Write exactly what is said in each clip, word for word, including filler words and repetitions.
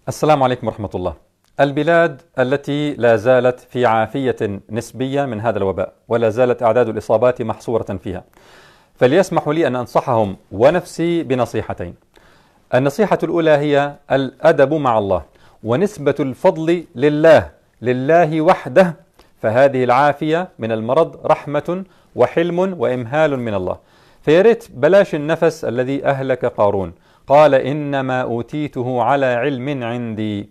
السلام عليكم ورحمة الله. البلاد التي لا زالت في عافية نسبية من هذا الوباء ولا زالت أعداد الإصابات محصورة فيها، فليسمحوا لي أن أنصحهم ونفسي بنصيحتين. النصيحة الأولى هي الأدب مع الله ونسبة الفضل لله لله وحده، فهذه العافية من المرض رحمة وحلم وإمهال من الله. فياريت بلاش النفس الذي أهلك قارون، قال إنما أوتيته على علم عندي.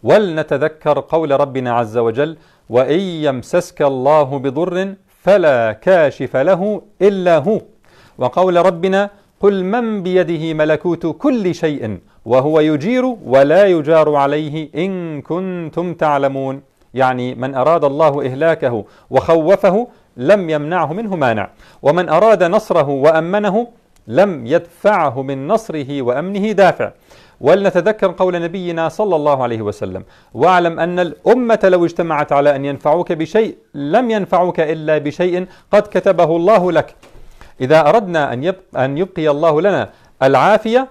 ولنتذكر قول ربنا عز وجل: وإن يمسسك الله بضر فلا كاشف له إلا هو. وقول ربنا: قل من بيده ملكوت كل شيء وهو يجير ولا يجار عليه إن كنتم تعلمون. يعني من أراد الله إهلاكه وخوفه لم يمنعه منه مانع، ومن أراد نصره وأمنه لم يدفعه من نصره وأمنه دافع. ولنتذكر قول نبينا صلى الله عليه وسلم: واعلم أن الأمة لو اجتمعت على أن ينفعوك بشيء لم ينفعوك إلا بشيء قد كتبه الله لك. إذا أردنا أن يبقى, أن يبقي الله لنا العافية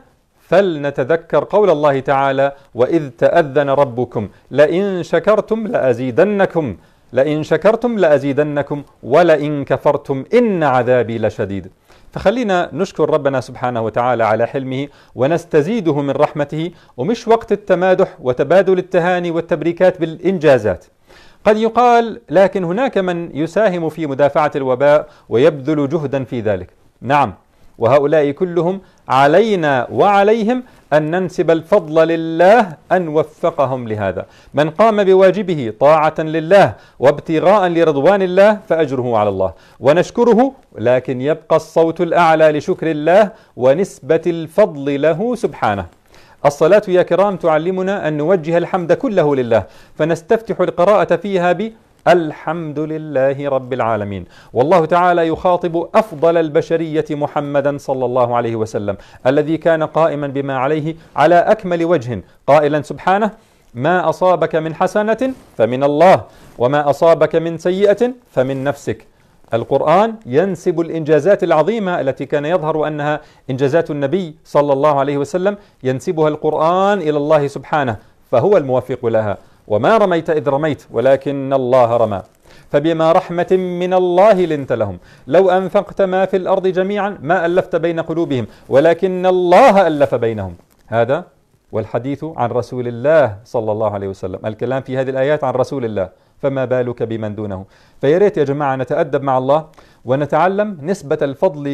فلنتذكر قول الله تعالى: وإذ تأذن ربكم لئن شكرتم لأزيدنكم لئن شكرتم لأزيدنكم ولئن كفرتم إن عذابي لشديد. فخلينا نشكر ربنا سبحانه وتعالى على حلمه ونستزيده من رحمته، ومش وقت التمادح وتبادل التهاني والتبريكات بالإنجازات. قد يقال: لكن هناك من يساهم في مدافعة الوباء ويبذل جهدا في ذلك. نعم، وهؤلاء كلهم علينا وعليهم أن ننسب الفضل لله أن وفقهم لهذا. من قام بواجبه طاعة لله وابتغاء لرضوان الله فأجره على الله، ونشكره، لكن يبقى الصوت الأعلى لشكر الله ونسبة الفضل له سبحانه. الصلاة يا كرام تعلمنا أن نوجه الحمد كله لله، فنستفتح القراءة فيها ب الحمد لله رب العالمين. والله تعالى يخاطب أفضل البشرية محمدا صلى الله عليه وسلم، الذي كان قائما بما عليه على أكمل وجه، قائلا سبحانه: ما أصابك من حسنة فمن الله وما أصابك من سيئة فمن نفسك. القرآن ينسب الإنجازات العظيمة التي كان يظهر أنها إنجازات النبي صلى الله عليه وسلم، ينسبها القرآن إلى الله سبحانه، فهو الموفق لها. وما رميت إذ رميت ولكن الله رمى، فبما رحمة من الله لنت لهم، لو أنفقت ما في الأرض جميعا ما ألفت بين قلوبهم ولكن الله ألف بينهم. هذا والحديث عن رسول الله صلى الله عليه وسلم، الكلام في هذه الآيات عن رسول الله، فما بالك بمن دونه. فياريت يا جماعة نتأدب مع الله ونتعلم نسبة الفضل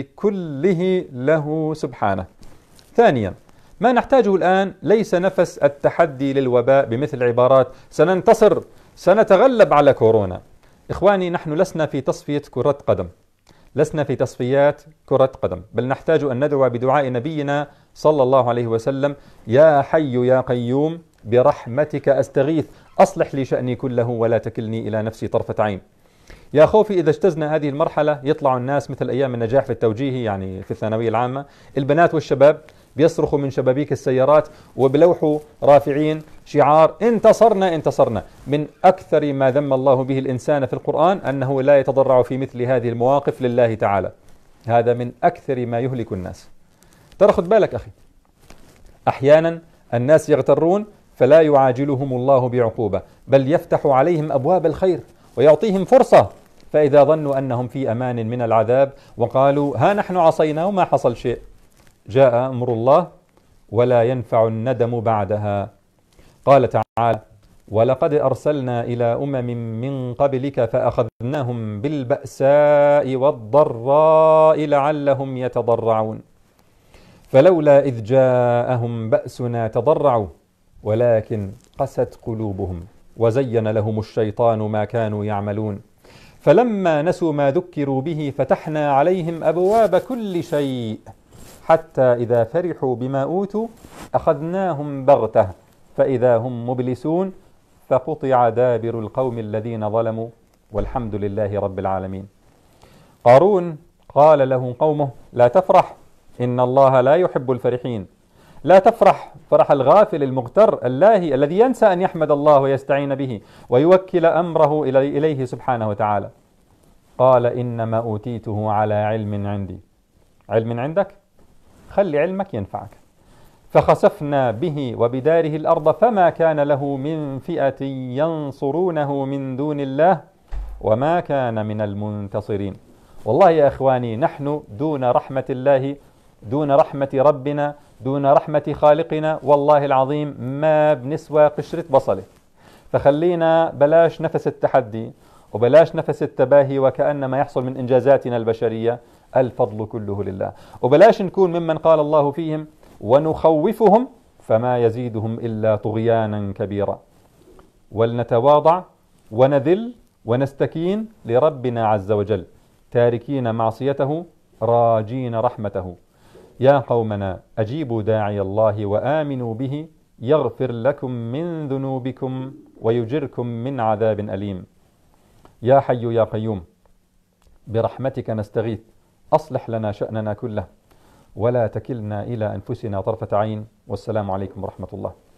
كله له سبحانه. ثانيا، ما نحتاجه الآن ليس نفس التحدي للوباء بمثل عبارات سننتصر، سنتغلب على كورونا. إخواني، نحن لسنا في تصفية كرة قدم، لسنا في تصفيات كرة قدم، بل نحتاج أن ندعو بدعاء نبينا صلى الله عليه وسلم: يا حي يا قيوم برحمتك أستغيث أصلح لي شأني كله ولا تكلني إلى نفسي طرفة عين. يا خوفي إذا اجتزنا هذه المرحلة يطلع الناس مثل أيام النجاح في التوجيهي، يعني في الثانوية العامة، البنات والشباب بيصرخوا من شبابيك السيارات وبلوحوا رافعين شعار انتصرنا انتصرنا. من أكثر ما ذم الله به الإنسان في القرآن أنه لا يتضرع في مثل هذه المواقف لله تعالى. هذا من أكثر ما يهلك الناس. ترى خد بالك أخي، أحيانا الناس يغترون فلا يعاجلهم الله بعقوبة، بل يفتح عليهم أبواب الخير ويعطيهم فرصة، فإذا ظنوا أنهم في أمان من العذاب وقالوا ها نحن عصينا وما حصل شيء، جاء أمر الله ولا ينفع الندم بعدها. قال تعالى: ولقد أرسلنا إلى أمم من قبلك فأخذناهم بالبأساء والضراء لعلهم يتضرعون فلولا إذ جاءهم بأسنا تضرعوا ولكن قست قلوبهم وزين لهم الشيطان ما كانوا يعملون فلما نسوا ما ذكروا به فتحنا عليهم أبواب كل شيء حتى إذا فرحوا بما أوتوا أخذناهم بغتة فإذا هم مبلسون فقطع دابر القوم الذين ظلموا والحمد لله رب العالمين. قارون قال له قومه: لا تفرح إن الله لا يحب الفرحين. لا تفرح فرح الغافل المغتر اللاهي الذي ينسى أن يحمد الله ويستعين به ويوكل أمره إليه سبحانه وتعالى. قال: إنما أوتيته على علم عندي. علم عندك؟ خلي علمك ينفعك. فخسفنا به وبداره الأرض فما كان له من فئة ينصرونه من دون الله وما كان من المنتصرين. والله يا إخواني نحن دون رحمة الله، دون رحمة ربنا، دون رحمة خالقنا، والله العظيم ما بنسوى قشرة بصلة. فخلينا بلاش نفس التحدي وبلاش نفس التباهي وكأن ما يحصل من إنجازاتنا البشرية الفضل كله لله، وبلاش نكون ممن قال الله فيهم ونخوفهم فما يزيدهم إلا طغيانا كبيرا. ولنتواضع ونذل ونستكين لربنا عز وجل تاركين معصيته راجين رحمته. يا قومنا أجيبوا داعي الله وآمنوا به يغفر لكم من ذنوبكم ويجركم من عذاب أليم. يا حي يا قيوم برحمتك نستغيث، أصلح لنا شأننا كله ولا تكلنا إلى أنفسنا طرفة عين. والسلام عليكم ورحمة الله.